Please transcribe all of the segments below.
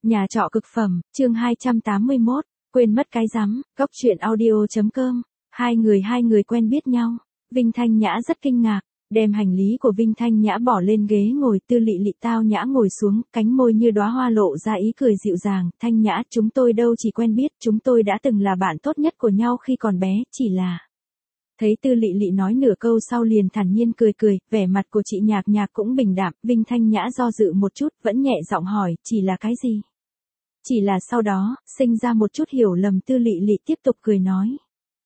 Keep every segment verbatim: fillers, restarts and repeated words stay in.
Nhà trọ cực phẩm, chương hai trăm tám mươi mốt, quên mất cái rắm, góc truyện audio.com, hai người hai người quen biết nhau. Vinh Thanh Nhã rất kinh ngạc, đem hành lý của Vinh Thanh Nhã bỏ lên ghế ngồi, Tư Lị Lị tao nhã ngồi xuống, cánh môi như đóa hoa lộ ra ý cười dịu dàng. Thanh Nhã, chúng tôi đâu chỉ quen biết, chúng tôi đã từng là bạn tốt nhất của nhau khi còn bé, chỉ là... Thấy Tư Lị Lị nói nửa câu sau liền thản nhiên cười cười, vẻ mặt của chị Nhạc Nhạc cũng bình đạm. Vinh Thanh Nhã do dự một chút, vẫn nhẹ giọng hỏi, chỉ là cái gì? Chỉ là sau đó, sinh ra một chút hiểu lầm. Tư Lị Lị tiếp tục cười nói.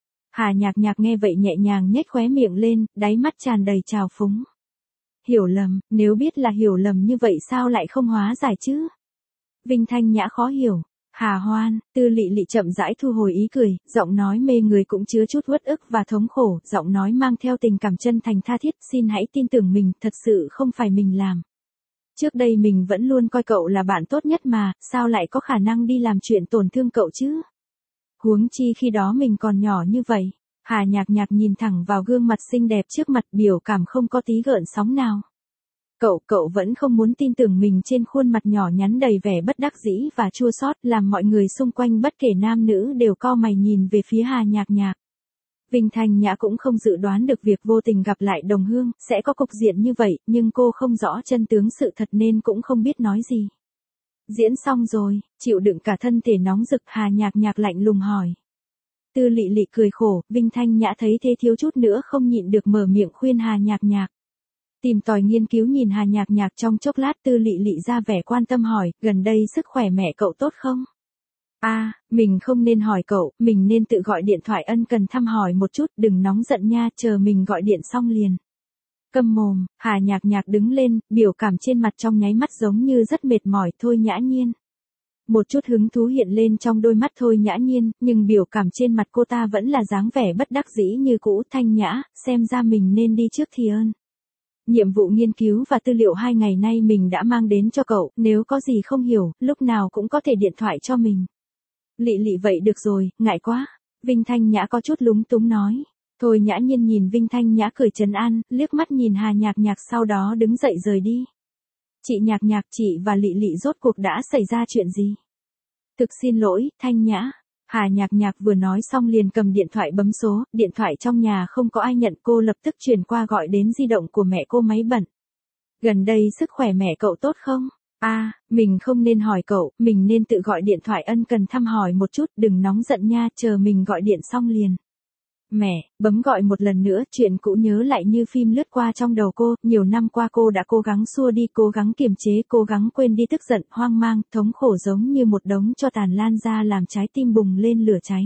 Hà Nhạc Nhạc nghe vậy nhẹ nhàng nhếch khóe miệng lên, đáy mắt tràn đầy trào phúng. Hiểu lầm, nếu biết là hiểu lầm như vậy sao lại không hóa giải chứ? Vinh Thanh Nhã khó hiểu. Hà Hoan, Tư Lị Lị chậm rãi thu hồi ý cười, giọng nói mê người cũng chứa chút uất ức và thống khổ, giọng nói mang theo tình cảm chân thành tha thiết, xin hãy tin tưởng mình, thật sự không phải mình làm. Trước đây mình vẫn luôn coi cậu là bạn tốt nhất mà, sao lại có khả năng đi làm chuyện tổn thương cậu chứ? Huống chi khi đó mình còn nhỏ như vậy. Hà Nhạc Nhạc nhìn thẳng vào gương mặt xinh đẹp trước mặt, biểu cảm không có tí gợn sóng nào. Cậu, cậu vẫn không muốn tin tưởng mình. Trên khuôn mặt nhỏ nhắn đầy vẻ bất đắc dĩ và chua xót, làm mọi người xung quanh bất kể nam nữ đều cau mày nhìn về phía Hà Nhạc Nhạc. Vinh Thanh Nhã cũng không dự đoán được việc vô tình gặp lại đồng hương, sẽ có cục diện như vậy, nhưng cô không rõ chân tướng sự thật nên cũng không biết nói gì. Diễn xong rồi, chịu đựng cả thân thể nóng rực, Hà Nhạc Nhạc lạnh lùng hỏi. Tư Lị Lị cười khổ, Vinh Thanh Nhã thấy thế thiếu chút nữa không nhịn được mở miệng khuyên Hà Nhạc Nhạc. Tìm tòi nghiên cứu nhìn Hà Nhạc Nhạc trong chốc lát, Tư Lị Lị ra vẻ quan tâm hỏi, gần đây sức khỏe mẹ cậu tốt không? A, à, mình không nên hỏi cậu, mình nên tự gọi điện thoại ân cần thăm hỏi một chút, đừng nóng giận nha, chờ mình gọi điện xong liền. Câm mồm, Hà Nhạc Nhạc đứng lên, biểu cảm trên mặt trong nháy mắt giống như rất mệt mỏi. Thôi Nhã Nhiên. Một chút hứng thú hiện lên trong đôi mắt Thôi Nhã Nhiên, nhưng biểu cảm trên mặt cô ta vẫn là dáng vẻ bất đắc dĩ như cũ. Thanh Nhã, xem ra mình nên đi trước thì ơn. Nhiệm vụ nghiên cứu và tư liệu hai ngày nay mình đã mang đến cho cậu, nếu có gì không hiểu, lúc nào cũng có thể điện thoại cho mình. Lị Lị vậy được rồi, ngại quá. Vinh Thanh Nhã có chút lúng túng nói. Thôi Nhã Nhiên nhìn Vinh Thanh Nhã cười trấn an, liếc mắt nhìn Hà Nhạc Nhạc sau đó đứng dậy rời đi. Chị Nhạc Nhạc, chị và Lị Lị rốt cuộc đã xảy ra chuyện gì? Thực xin lỗi, Thanh Nhã. Hà Nhạc Nhạc vừa nói xong liền cầm điện thoại bấm số, điện thoại trong nhà không có ai nhận, cô lập tức chuyển qua gọi đến di động của mẹ cô, máy bận. Gần đây sức khỏe mẹ cậu tốt không? A, à, mình không nên hỏi cậu, mình nên tự gọi điện thoại ân cần thăm hỏi một chút, đừng nóng giận nha, chờ mình gọi điện xong liền. Mẹ, bấm gọi một lần nữa, chuyện cũ nhớ lại như phim lướt qua trong đầu cô, nhiều năm qua cô đã cố gắng xua đi, cố gắng kiềm chế, cố gắng quên đi tức giận, hoang mang, thống khổ giống như một đống tro tàn lan ra làm trái tim bùng lên lửa cháy.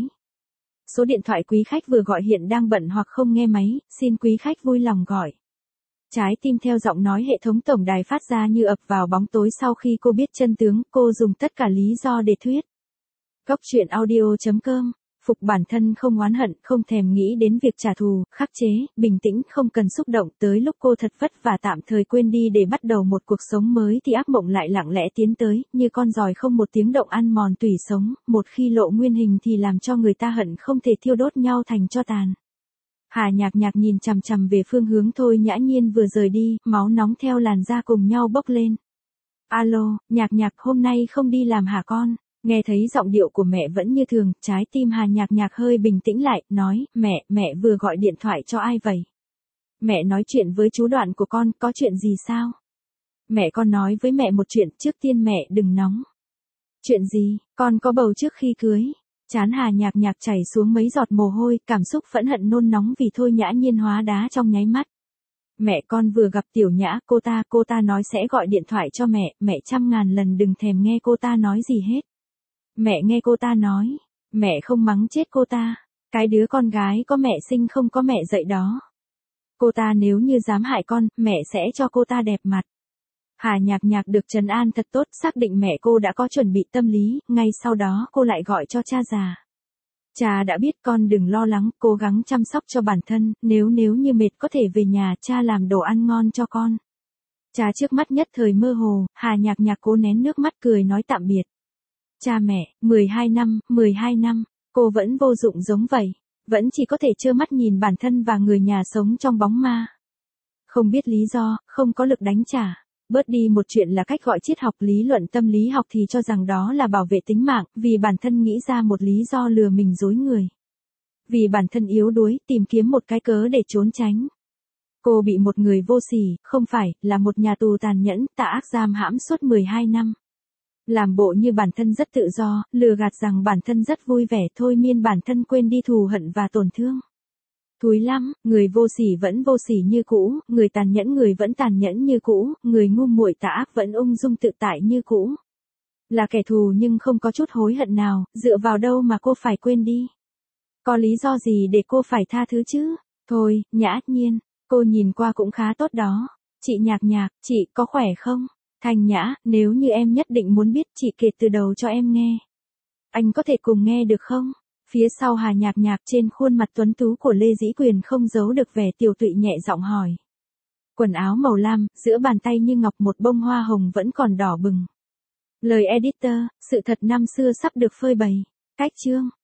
Số điện thoại quý khách vừa gọi hiện đang bận hoặc không nghe máy, xin quý khách vui lòng gọi. Trái tim theo giọng nói hệ thống tổng đài phát ra như ập vào bóng tối. Sau khi cô biết chân tướng, cô dùng tất cả lý do để thuyết. Góc truyện audio.com. Phục bản thân không oán hận, không thèm nghĩ đến việc trả thù, khắc chế, bình tĩnh, không cần xúc động. Tới lúc cô thật vất vả tạm thời quên đi để bắt đầu một cuộc sống mới thì ác mộng lại lặng lẽ tiến tới, như con giòi không một tiếng động ăn mòn tủy sống, một khi lộ nguyên hình thì làm cho người ta hận không thể thiêu đốt nhau thành tro tàn. Hà Nhạc Nhạc nhìn chằm chằm về phương hướng Thôi Nhã Nhiên vừa rời đi, máu nóng theo làn da cùng nhau bốc lên. Alo, Nhạc Nhạc, hôm nay không đi làm hả con? Nghe thấy giọng điệu của mẹ vẫn như thường, trái tim Hà Nhạc Nhạc hơi bình tĩnh lại, nói, mẹ, mẹ vừa gọi điện thoại cho ai vậy? Mẹ nói chuyện với chú Đoạn của con, có chuyện gì sao? Mẹ con nói với mẹ một chuyện, trước tiên mẹ đừng nóng. Chuyện gì, con có bầu trước khi cưới? Trán Hà Nhạc Nhạc chảy xuống mấy giọt mồ hôi, cảm xúc phẫn hận nôn nóng vì Thôi Nhã Nhiên hóa đá trong nháy mắt. Mẹ con vừa gặp Tiểu Nhã, cô ta, cô ta nói sẽ gọi điện thoại cho mẹ, mẹ trăm ngàn lần đừng thèm nghe cô ta nói gì hết. Mẹ nghe cô ta nói, mẹ không mắng chết cô ta, cái đứa con gái có mẹ sinh không có mẹ dạy đó. Cô ta nếu như dám hại con, mẹ sẽ cho cô ta đẹp mặt. Hà Nhạc Nhạc được trấn an thật tốt, xác định mẹ cô đã có chuẩn bị tâm lý, ngay sau đó cô lại gọi cho cha già. Cha đã biết con đừng lo lắng, cố gắng chăm sóc cho bản thân, nếu nếu như mệt có thể về nhà, cha làm đồ ăn ngon cho con. Cha trước mắt nhất thời mơ hồ, Hà Nhạc Nhạc cố nén nước mắt cười nói tạm biệt. Cha mẹ, mười hai năm, mười hai năm, cô vẫn vô dụng giống vậy, vẫn chỉ có thể trơ mắt nhìn bản thân và người nhà sống trong bóng ma. Không biết lý do, không có lực đánh trả. Bớt đi một chuyện là cách gọi triết học lý luận tâm lý học thì cho rằng đó là bảo vệ tính mạng, vì bản thân nghĩ ra một lý do lừa mình dối người. Vì bản thân yếu đuối, tìm kiếm một cái cớ để trốn tránh. Cô bị một người vô sỉ, không phải, là một nhà tù tàn nhẫn, tà ác giam hãm suốt mười hai năm. Làm bộ như bản thân rất tự do, lừa gạt rằng bản thân rất vui vẻ, thôi miên bản thân quên đi thù hận và tổn thương. Thúi lắm, người vô sỉ vẫn vô sỉ như cũ, người tàn nhẫn người vẫn tàn nhẫn như cũ, người ngu muội tà ác vẫn ung dung tự tại như cũ. Là kẻ thù nhưng không có chút hối hận nào, dựa vào đâu mà cô phải quên đi? Có lý do gì để cô phải tha thứ chứ? Thôi, Nhã Nhiên, cô nhìn qua cũng khá tốt đó. Chị Nhạc Nhạc, chị có khỏe không? Thanh Nhã, nếu như em nhất định muốn biết chị kể từ đầu cho em nghe. Anh có thể cùng nghe được không? Phía sau Hà Nhạc Nhạc, trên khuôn mặt tuấn tú của Lê Dĩ Quyền không giấu được vẻ tiều tụy, nhẹ giọng hỏi. Quần áo màu lam, giữa bàn tay như ngọc, một bông hoa hồng vẫn còn đỏ bừng. Lời editor, sự thật năm xưa sắp được phơi bày. Cách chương.